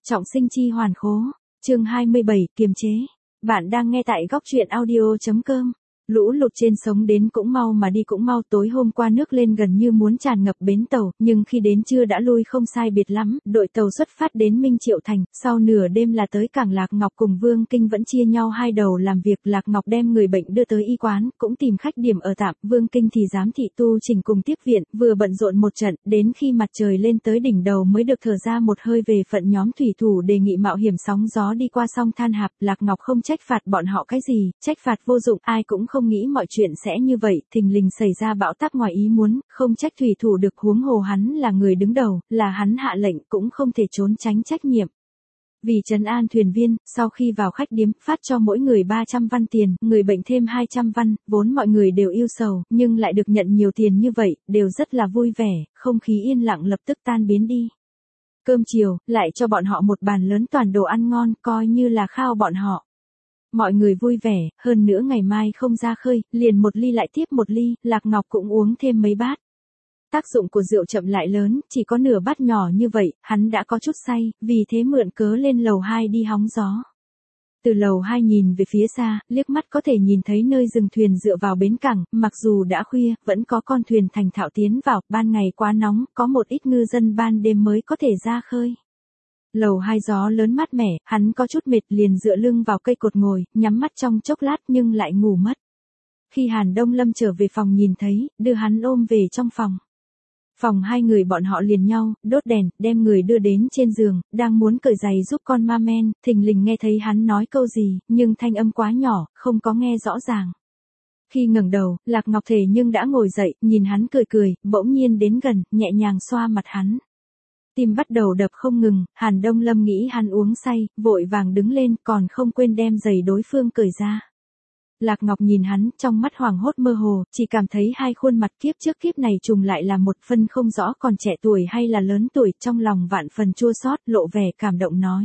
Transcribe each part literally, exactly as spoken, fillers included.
Trọng sinh chi hoàn khố. Chương hai mươi bảy, kiềm chế. Bạn đang nghe tại góc truyện audio chấm com. Lũ lụt trên sông đến cũng mau mà đi cũng mau, tối hôm qua nước lên gần như muốn tràn ngập bến tàu, nhưng khi đến trưa đã lui không sai biệt lắm, đội tàu xuất phát đến Minh Triệu Thành, sau nửa đêm là tới cảng Lạc Ngọc cùng Vương Kinh vẫn chia nhau hai đầu làm việc. Lạc Ngọc đem người bệnh đưa tới y quán, cũng tìm khách điểm ở tạm, Vương Kinh thì giám thị tu trình cùng tiếp viện, vừa bận rộn một trận, đến khi mặt trời lên tới đỉnh đầu mới được thở ra một hơi về phận nhóm thủy thủ đề nghị mạo hiểm sóng gió đi qua sông Than Hạp. Lạc Ngọc không trách phạt bọn họ cái gì, trách phạt vô dụng, ai cũng không nghĩ mọi chuyện sẽ như vậy, thình lình xảy ra bão táp ngoài ý muốn, không trách thủy thủ được, huống hồ hắn là người đứng đầu, là hắn hạ lệnh cũng không thể trốn tránh trách nhiệm. Vì trấn an thuyền viên, sau khi vào khách điếm, phát cho mỗi người ba trăm văn tiền, người bệnh thêm hai trăm văn, vốn mọi người đều yêu sầu, nhưng lại được nhận nhiều tiền như vậy, đều rất là vui vẻ, không khí yên lặng lập tức tan biến đi. Cơm chiều, lại cho bọn họ một bàn lớn toàn đồ ăn ngon, coi như là khao bọn họ. Mọi người vui vẻ, hơn nữa ngày mai không ra khơi, liền một ly lại tiếp một ly, Lạc Ngọc cũng uống thêm mấy bát. Tác dụng của rượu chậm lại lớn, chỉ có nửa bát nhỏ như vậy, hắn đã có chút say, vì thế mượn cớ lên lầu hai đi hóng gió. Từ lầu hai nhìn về phía xa, liếc mắt có thể nhìn thấy nơi dừng thuyền dựa vào bến cảng, mặc dù đã khuya, vẫn có con thuyền thành thạo tiến vào, ban ngày quá nóng, có một ít ngư dân ban đêm mới có thể ra khơi. Lầu hai gió lớn mát mẻ, hắn có chút mệt liền dựa lưng vào cây cột ngồi, nhắm mắt trong chốc lát nhưng lại ngủ mất. Khi Hàn Đông Lâm trở về phòng nhìn thấy, đưa hắn ôm về trong phòng. Phòng hai người bọn họ liền nhau, đốt đèn, đem người đưa đến trên giường, đang muốn cởi giày giúp con ma men, thình lình nghe thấy hắn nói câu gì, nhưng thanh âm quá nhỏ, không có nghe rõ ràng. Khi ngẩng đầu, Lạc Ngọc thể nhưng đã ngồi dậy, nhìn hắn cười cười, bỗng nhiên đến gần, nhẹ nhàng xoa mặt hắn. Tim bắt đầu đập không ngừng, Hàn Đông Lâm nghĩ hắn uống say, vội vàng đứng lên, còn không quên đem giày đối phương cởi ra. Lạc Ngọc nhìn hắn, trong mắt hoảng hốt mơ hồ, chỉ cảm thấy hai khuôn mặt kiếp trước kiếp này trùng lại là một, phân không rõ còn trẻ tuổi hay là lớn tuổi, trong lòng vạn phần chua xót, lộ vẻ cảm động nói.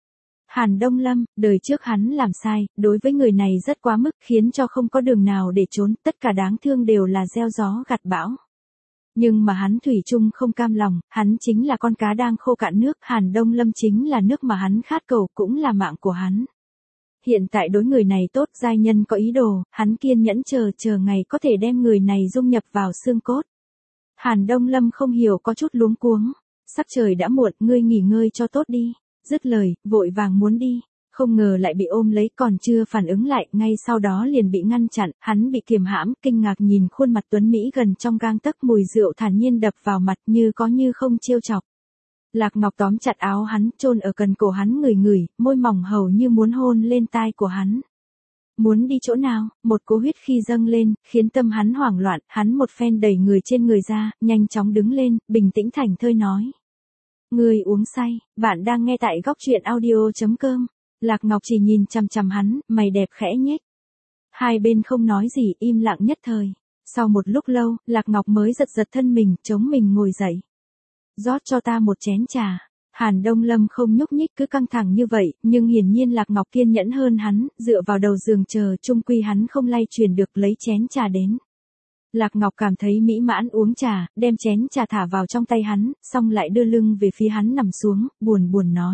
Hàn Đông Lâm, đời trước hắn làm sai, đối với người này rất quá mức, khiến cho không có đường nào để trốn, tất cả đáng thương đều là gieo gió gặt bão. Nhưng mà hắn thủy chung không cam lòng, hắn chính là con cá đang khô cạn nước, Hàn Đông Lâm chính là nước mà hắn khát cầu, cũng là mạng của hắn. Hiện tại đối người này tốt, giai nhân có ý đồ, hắn kiên nhẫn chờ chờ ngày có thể đem người này dung nhập vào xương cốt. Hàn Đông Lâm không hiểu có chút luống cuống, sắc trời đã muộn, ngươi nghỉ ngơi cho tốt đi, dứt lời, vội vàng muốn đi. Không ngờ lại bị ôm lấy, còn chưa phản ứng lại, ngay sau đó liền bị ngăn chặn, hắn bị kiềm hãm, kinh ngạc nhìn khuôn mặt tuấn Mỹ gần trong gang tấc, mùi rượu thản nhiên đập vào mặt như có như không trêu chọc. Lạc Ngọc tóm chặt áo hắn, chôn ở cần cổ hắn ngửi ngửi, môi mỏng hầu như muốn hôn lên tai của hắn. Muốn đi chỗ nào, một cỗ huyết khi dâng lên, khiến tâm hắn hoảng loạn, hắn một phen đẩy người trên người ra, nhanh chóng đứng lên, bình tĩnh thảnh thơi nói. Ngươi uống say, bạn đang nghe tại góc truyện audio chấm com. Lạc Ngọc chỉ nhìn chằm chằm hắn, mày đẹp khẽ nhếch. Hai bên không nói gì, im lặng nhất thời. Sau một lúc lâu, Lạc Ngọc mới giật giật thân mình, chống mình ngồi dậy. Rót cho ta một chén trà. Hàn Đông Lâm không nhúc nhích, cứ căng thẳng như vậy, nhưng hiển nhiên Lạc Ngọc kiên nhẫn hơn hắn, dựa vào đầu giường chờ, chung quy hắn không lay chuyển được, lấy chén trà đến. Lạc Ngọc cảm thấy mỹ mãn uống trà, đem chén trà thả vào trong tay hắn, xong lại đưa lưng về phía hắn nằm xuống, buồn buồn nói.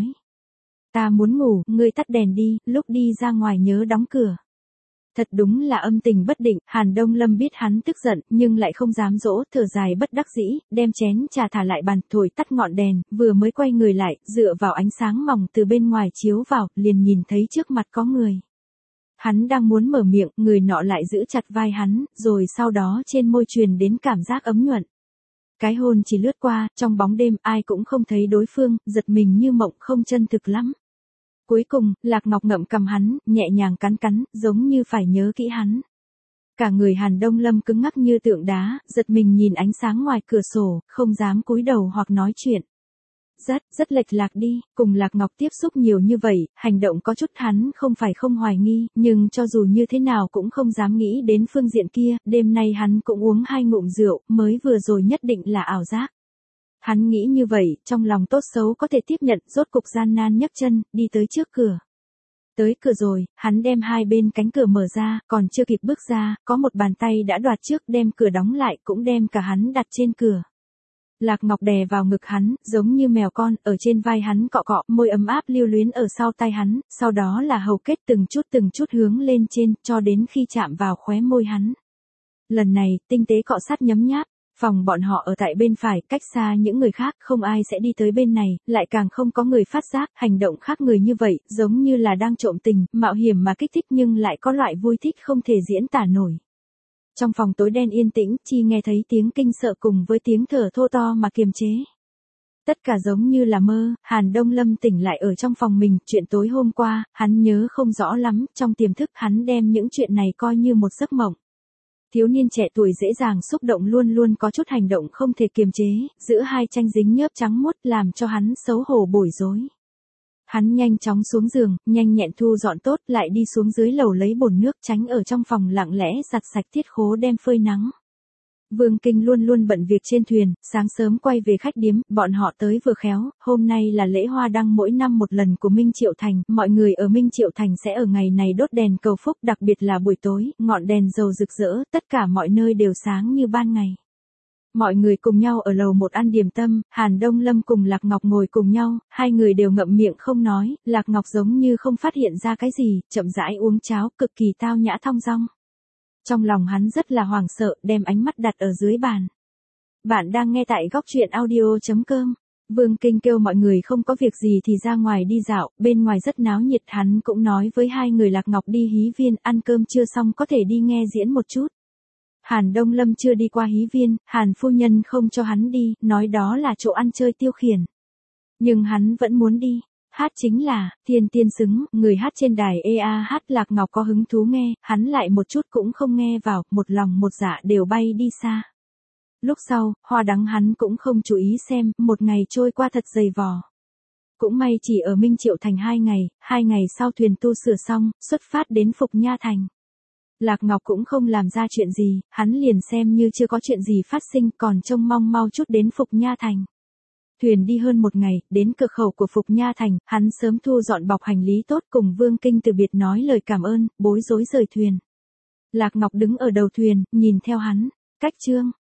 Ta muốn ngủ, ngươi tắt đèn đi, lúc đi ra ngoài nhớ đóng cửa. Thật đúng là âm tình bất định, Hàn Đông Lâm biết hắn tức giận, nhưng lại không dám dỗ, thở dài bất đắc dĩ, đem chén trà thả lại bàn, thổi tắt ngọn đèn, vừa mới quay người lại, dựa vào ánh sáng mỏng từ bên ngoài chiếu vào, liền nhìn thấy trước mặt có người. Hắn đang muốn mở miệng, người nọ lại giữ chặt vai hắn, rồi sau đó trên môi truyền đến cảm giác ấm nhuận. Cái hôn chỉ lướt qua, trong bóng đêm ai cũng không thấy đối phương, giật mình như mộng, không chân thực lắm. Cuối cùng, Lạc Ngọc ngậm cằm hắn, nhẹ nhàng cắn cắn, giống như phải nhớ kỹ hắn. Cả người Hàn Đông Lâm cứng ngắc như tượng đá, giật mình nhìn ánh sáng ngoài cửa sổ, không dám cúi đầu hoặc nói chuyện. Rất, rất lệch lạc đi, cùng Lạc Ngọc tiếp xúc nhiều như vậy, hành động có chút hắn không phải không hoài nghi, nhưng cho dù như thế nào cũng không dám nghĩ đến phương diện kia, đêm nay hắn cũng uống hai ngụm rượu, mới vừa rồi nhất định là ảo giác. Hắn nghĩ như vậy, trong lòng tốt xấu có thể tiếp nhận, rốt cục gian nan nhấc chân, đi tới trước cửa. Tới cửa rồi, hắn đem hai bên cánh cửa mở ra, còn chưa kịp bước ra, có một bàn tay đã đoạt trước, đem cửa đóng lại, cũng đem cả hắn đặt trên cửa. Lạc Ngọc đè vào ngực hắn, giống như mèo con, ở trên vai hắn cọ cọ, môi ấm áp lưu luyến ở sau tai hắn, sau đó là hầu kết từng chút từng chút hướng lên trên, cho đến khi chạm vào khóe môi hắn. Lần này, tinh tế cọ sát nhấm nháp, phòng bọn họ ở tại bên phải, cách xa những người khác, không ai sẽ đi tới bên này, lại càng không có người phát giác, hành động khác người như vậy, giống như là đang trộm tình, mạo hiểm mà kích thích nhưng lại có loại vui thích không thể diễn tả nổi. Trong phòng tối đen yên tĩnh, chỉ nghe thấy tiếng kinh sợ cùng với tiếng thở thô to mà kiềm chế. Tất cả giống như là mơ, Hàn Đông Lâm tỉnh lại ở trong phòng mình, chuyện tối hôm qua, hắn nhớ không rõ lắm, trong tiềm thức hắn đem những chuyện này coi như một giấc mộng. Thiếu niên trẻ tuổi dễ dàng xúc động luôn luôn có chút hành động không thể kiềm chế, giữa hai tranh dính nhớp trắng muốt làm cho hắn xấu hổ bối rối. Hắn nhanh chóng xuống giường, nhanh nhẹn thu dọn tốt, lại đi xuống dưới lầu lấy bồn nước, tránh ở trong phòng lặng lẽ giặt sạch tiết khố đem phơi nắng. Vương Kinh luôn luôn bận việc trên thuyền, sáng sớm quay về khách điếm, bọn họ tới vừa khéo, hôm nay là lễ hoa đăng mỗi năm một lần của Minh Triệu Thành, mọi người ở Minh Triệu Thành sẽ ở ngày này đốt đèn cầu phúc, đặc biệt là buổi tối, ngọn đèn dầu rực rỡ, tất cả mọi nơi đều sáng như ban ngày. Mọi người cùng nhau ở lầu một ăn điểm tâm, Hàn Đông Lâm cùng Lạc Ngọc ngồi cùng nhau, hai người đều ngậm miệng không nói, Lạc Ngọc giống như không phát hiện ra cái gì, chậm rãi uống cháo, cực kỳ tao nhã thong dong. Trong lòng hắn rất là hoảng sợ, đem ánh mắt đặt ở dưới bàn. Bạn đang nghe tại góc truyện audio chấm com. Vương Kinh kêu mọi người không có việc gì thì ra ngoài đi dạo, bên ngoài rất náo nhiệt, hắn cũng nói với hai người Lạc Ngọc đi hí viên, ăn cơm chưa xong có thể đi nghe diễn một chút. Hàn Đông Lâm chưa đi qua hí viên, Hàn phu nhân không cho hắn đi, nói đó là chỗ ăn chơi tiêu khiển. Nhưng hắn vẫn muốn đi. Hát chính là, thiên tiên xứng, người hát trên đài ê a hát Lạc Ngọc có hứng thú nghe, hắn lại một chút cũng không nghe vào, một lòng một dạ đều bay đi xa. Lúc sau, hoa đắng hắn cũng không chú ý xem, một ngày trôi qua thật dày vò. Cũng may chỉ ở Minh Triệu Thành hai ngày, hai ngày sau thuyền tu sửa xong, xuất phát đến Phục Nha Thành. Lạc Ngọc cũng không làm ra chuyện gì, hắn liền xem như chưa có chuyện gì phát sinh, còn trông mong mau chút đến Phục Nha Thành. Thuyền đi hơn một ngày, đến cửa khẩu của Phục Nha Thành, hắn sớm thu dọn bọc hành lý tốt cùng Vương Kinh từ biệt nói lời cảm ơn, bối rối rời thuyền. Lạc Ngọc đứng ở đầu thuyền, nhìn theo hắn. Cách chương